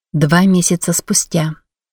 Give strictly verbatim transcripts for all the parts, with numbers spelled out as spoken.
Два месяца спустя.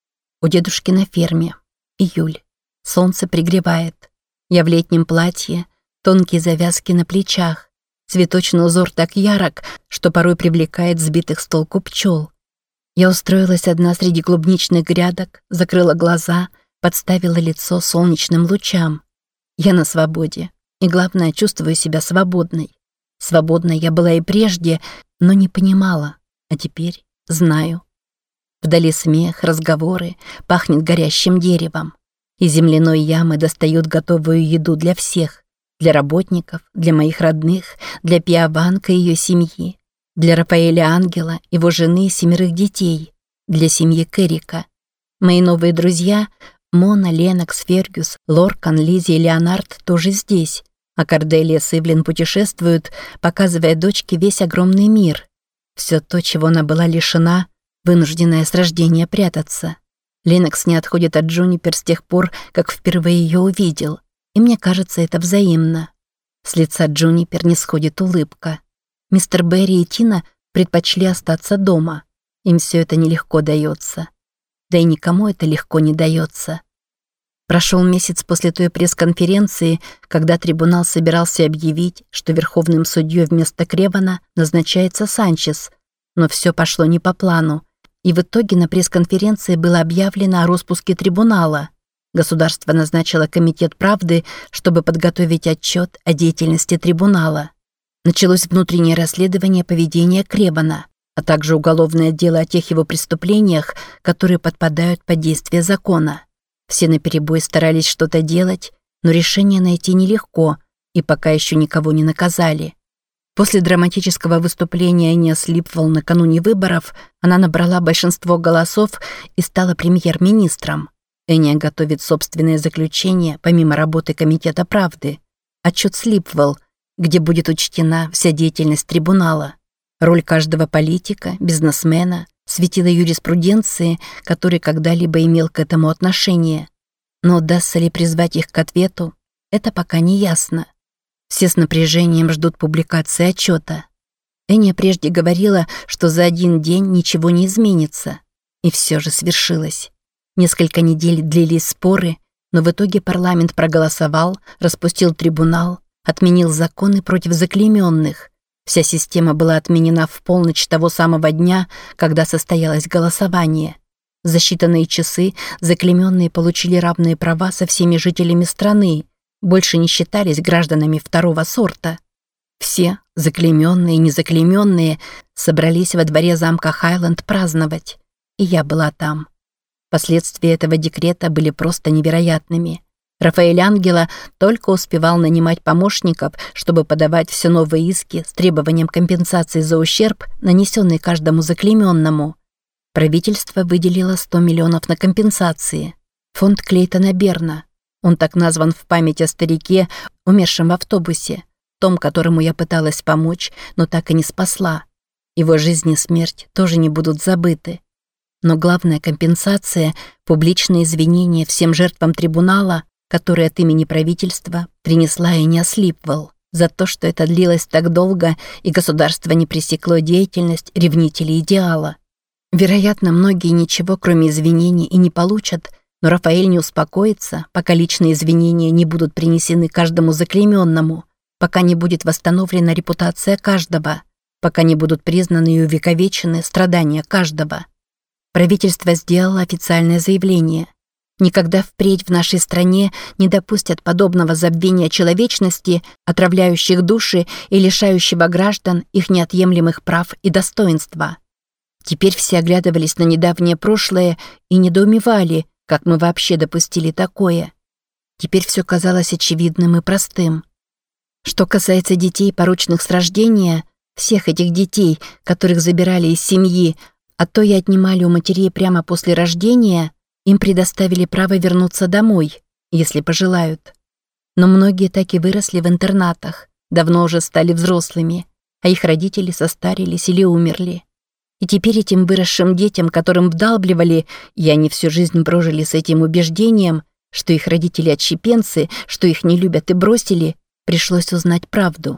У дедушки на ферме. Июль. Солнце пригревает. Я в летнем платье, тонкие завязки на плечах. Цветочный узор так ярок, что порой привлекает сбитых с толку пчел. Я устроилась одна среди клубничных грядок, закрыла глаза, подставила лицо солнечным лучам. Я на свободе. И главное, чувствую себя свободной. Свободной я была и прежде, но не понимала. А теперь знаю. Вдали смех, разговоры, пахнет горящим деревом. Из земляной ямы достают готовую еду для всех. Для работников, для моих родных, для Пиаванка и ее семьи, для Рафаэля Ангела, его жены и семерых детей, для семьи Керрика. Мои новые друзья Мона, Ленокс, Фергюс, Лоркан, Лизи и Леонард тоже здесь, а Корделия с Ивлин путешествуют, показывая дочке весь огромный мир. Все то, чего она была лишена, вынужденная с рождения прятаться. Ленокс не отходит от Джунипер с тех пор, как впервые ее увидел, и мне кажется, это взаимно. С лица Джунипер не сходит улыбка. Мистер Берри и Тина предпочли остаться дома. Им все это нелегко дается. Да и никому это легко не дается. Прошел месяц после той пресс-конференции, когда трибунал собирался объявить, что верховным судьей вместо Кревана назначается Санчес, но все пошло не по плану. И в итоге на пресс-конференции было объявлено о распуске трибунала. Государство назначило комитет правды, чтобы подготовить отчет о деятельности трибунала. Началось внутреннее расследование поведения Кребана, а также уголовное дело о тех его преступлениях, которые подпадают под действие закона. Все наперебой старались что-то делать, но решение найти нелегко, и пока еще никого не наказали. После драматического выступления Эниас Липвелл накануне выборов она набрала большинство голосов и стала премьер-министром. Эния готовит собственное заключение помимо работы Комитета правды. Отчет с Липвелл, где будет учтена вся деятельность трибунала. Роль каждого политика, бизнесмена, светила юриспруденции, который когда-либо имел к этому отношение. Но удастся ли призвать их к ответу, это пока не ясно. Все с напряжением ждут публикации отчета. Эния прежде говорила, что за один день ничего не изменится. И все же свершилось. Несколько недель длились споры, но в итоге парламент проголосовал, распустил трибунал, отменил законы против заклейменных. Вся система была отменена в полночь того самого дня, когда состоялось голосование. За считанные часы заклейменные получили равные права со всеми жителями страны, больше не считались гражданами второго сорта. Все, заклейменные и незаклейменные, собрались во дворе замка Хайленд праздновать. И я была там. Последствия этого декрета были просто невероятными. Рафаэль Ангела только успевал нанимать помощников, чтобы подавать все новые иски с требованием компенсации за ущерб, нанесенный каждому заклейменному. Правительство выделило сто миллионов на компенсации. Фонд Клейтона Берна. Он так назван в память о старике, умершем в автобусе, том, которому я пыталась помочь, но так и не спасла. Его жизнь и смерть тоже не будут забыты. Но главная компенсация – публичные извинения всем жертвам трибунала, которые от имени правительства принесла Эниас Липвелл, за то, что это длилось так долго и государство не пресекло деятельность ревнителей идеала. Вероятно, многие ничего, кроме извинений, и не получат, но Рафаэль не успокоится, пока личные извинения не будут принесены каждому заклейменному, пока не будет восстановлена репутация каждого, пока не будут признаны и увековечены страдания каждого. Правительство сделало официальное заявление. Никогда впредь в нашей стране не допустят подобного забвения человечности, отравляющих души и лишающего граждан их неотъемлемых прав и достоинства. Теперь все оглядывались на недавнее прошлое и недоумевали, как мы вообще допустили такое. Теперь все казалось очевидным и простым. Что касается детей, порочных с рождения, всех этих детей, которых забирали из семьи, а то и отнимали у матерей прямо после рождения, им предоставили право вернуться домой, если пожелают. Но многие так и выросли в интернатах, давно уже стали взрослыми, а их родители состарились или умерли. И теперь этим выросшим детям, которым вдалбливали, и они всю жизнь прожили с этим убеждением, что их родители отщепенцы, что их не любят и бросили, пришлось узнать правду.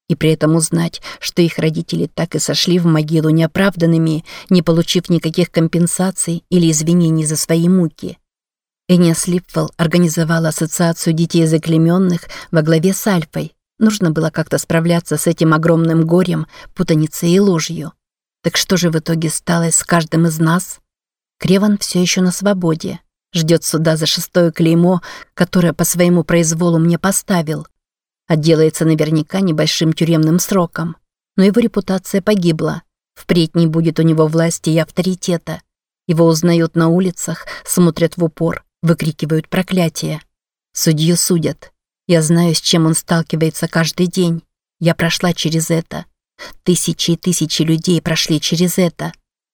И при этом узнать, что их родители так и сошли в могилу неоправданными, не получив никаких компенсаций или извинений за свои муки. Эниас Липвелл организовала ассоциацию детей заклейменных во главе с Альфой. Нужно было как-то справляться с этим огромным горем, путаницей и ложью. Так что же в итоге стало с каждым из нас? Креван все еще на свободе. Ждет суда за шестое клеймо, которое по своему произволу мне поставил. Отделается наверняка небольшим тюремным сроком. Но его репутация погибла. Впредь не будет у него власти и авторитета. Его узнают на улицах, смотрят в упор, выкрикивают проклятия. Судью судят. Я знаю, с чем он сталкивается каждый день. Я прошла через это. Тысячи и тысячи людей прошли через это.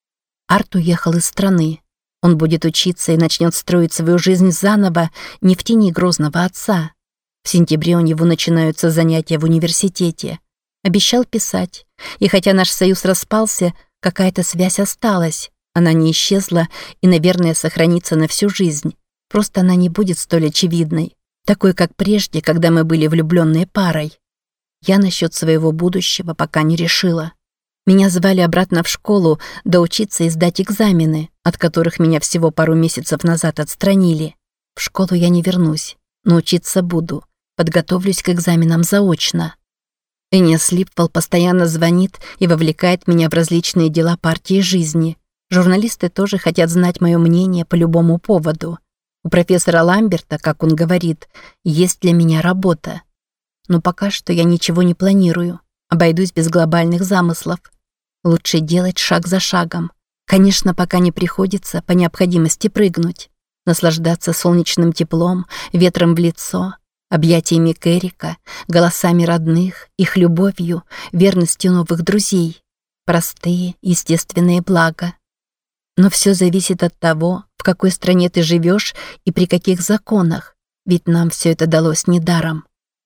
Арт уехал из страны. Он будет учиться и начнет строить свою жизнь заново, не в тени грозного отца. В сентябре у него начинаются занятия в университете. Обещал писать. И хотя наш союз распался, какая-то связь осталась. Она не исчезла и, наверное, сохранится на всю жизнь. Просто она не будет столь очевидной. Такой, как прежде, когда мы были влюбленной парой. Я насчет своего будущего пока не решила. Меня звали обратно в школу доучиться и сдать экзамены, от которых меня всего пару месяцев назад отстранили. В школу я не вернусь, но учиться буду. Подготовлюсь к экзаменам заочно. Эниас Липвелл постоянно звонит и вовлекает меня в различные дела партии жизни. Журналисты тоже хотят знать мое мнение по любому поводу. У профессора Ламберта, как он говорит, есть для меня работа. Но пока что я ничего не планирую. Обойдусь без глобальных замыслов. Лучше делать шаг за шагом. Конечно, пока не приходится по необходимости прыгнуть. Наслаждаться солнечным теплом, ветром в лицо, объятиями Кэрика, голосами родных, их любовью, верностью новых друзей. Простые, естественные блага. Но все зависит от того, в какой стране ты живешь и при каких законах, ведь нам все это далось недаром.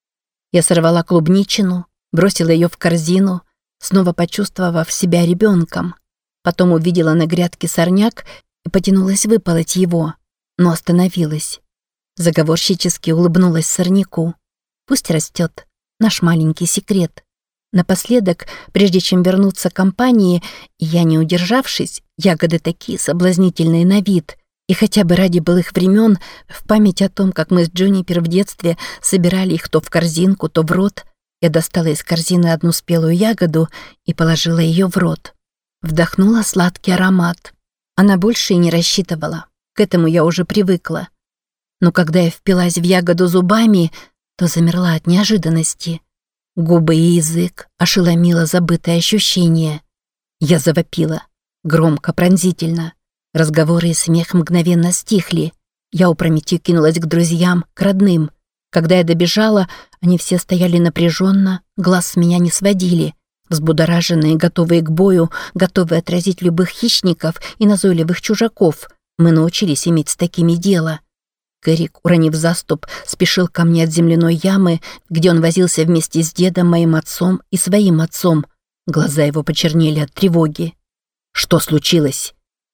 Я сорвала клубничину, бросила ее в корзину, снова почувствовав себя ребенком. Потом увидела на грядке сорняк и потянулась выполоть его, но остановилась. Заговорщически улыбнулась сорняку. Пусть растет, наш маленький секрет. Напоследок, прежде чем вернуться к компании, я, не удержавшись, ягоды такие соблазнительные на вид, и хотя бы ради былых времен, в память о том, как мы с Джунипер в детстве собирали их то в корзинку, то в рот, я достала из корзины одну спелую ягоду и положила ее в рот. Вдохнула сладкий аромат. Она больше и не рассчитывала. К этому я уже привыкла. Но когда я впилась в ягоду зубами, то замерла от неожиданности. Губы и язык ошеломило забытое ощущение. Я завопила. Громко, пронзительно. Разговоры и смех мгновенно стихли. Я опрометью кинулась к друзьям, к родным. Когда я добежала, они все стояли напряженно, глаз с меня не сводили. Взбудораженные, готовые к бою, готовые отразить любых хищников и назойливых чужаков. Мы научились иметь с такими дело. Кэрик, уронив заступ, спешил ко мне от земляной ямы, где он возился вместе с дедом, моим отцом и своим отцом. Глаза его почернели от тревоги. «Что случилось?»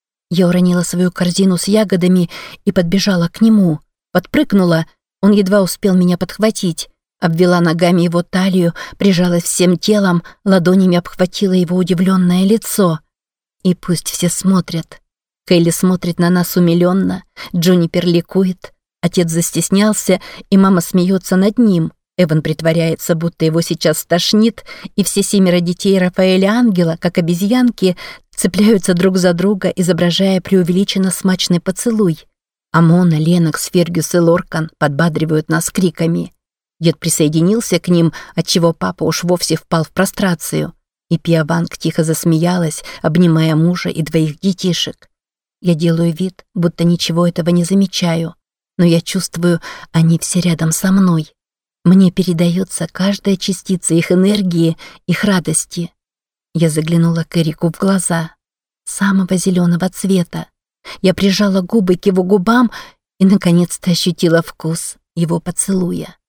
Я уронила свою корзину с ягодами и подбежала к нему. Подпрыгнула, он едва успел меня подхватить. Обвела ногами его талию, прижалась всем телом, ладонями обхватила его удивленное лицо. И пусть все смотрят. Кэлли смотрит на нас умиленно, Джунипер ликует, отец застеснялся, и мама смеется над ним. Эван притворяется, будто его сейчас стошнит, и все семеро детей Рафаэля Ангела, как обезьянки, цепляются друг за друга, изображая преувеличенно смачный поцелуй. А Мона, Ленокс, Фергюс и Лоркан подбадривают нас криками. Дед присоединился к ним, отчего папа уж вовсе впал в прострацию. И Пиа Ванг тихо засмеялась, обнимая мужа и двоих детишек. Я делаю вид, будто ничего этого не замечаю, но я чувствую, они все рядом со мной. Мне передается каждая частица их энергии, их радости. Я заглянула к Эрику в глаза, самого зеленого цвета. Я прижала губы к его губам и наконец-то ощутила вкус его поцелуя.